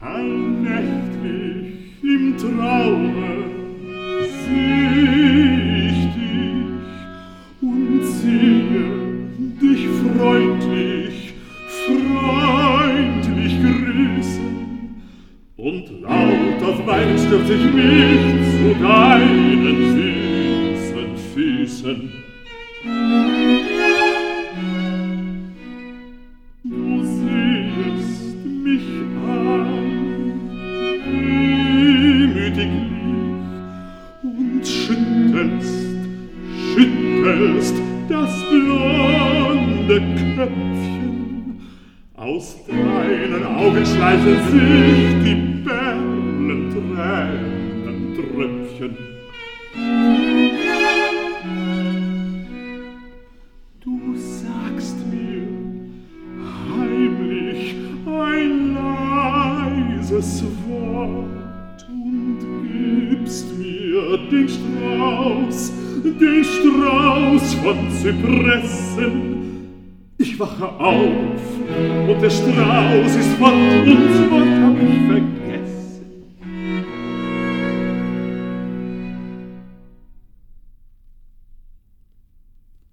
Allnächtlich im Traume seh ich dich und sehe dich freundlich grüßen. Und laut auf Weinen stürz ich mich zu deinen süßen Füßen. Du sehest mich an, wehmütig lieb, und schüttelst das blonde Köpfchen. Aus deinen Augen schleichen sich die Perlentränentröpfchen. Du sagst mir heimlich ein leises Wort und gibst mir den Strauß von Zypressen. Ich wache auf und der Strauß ist fort und fort hab ich weg.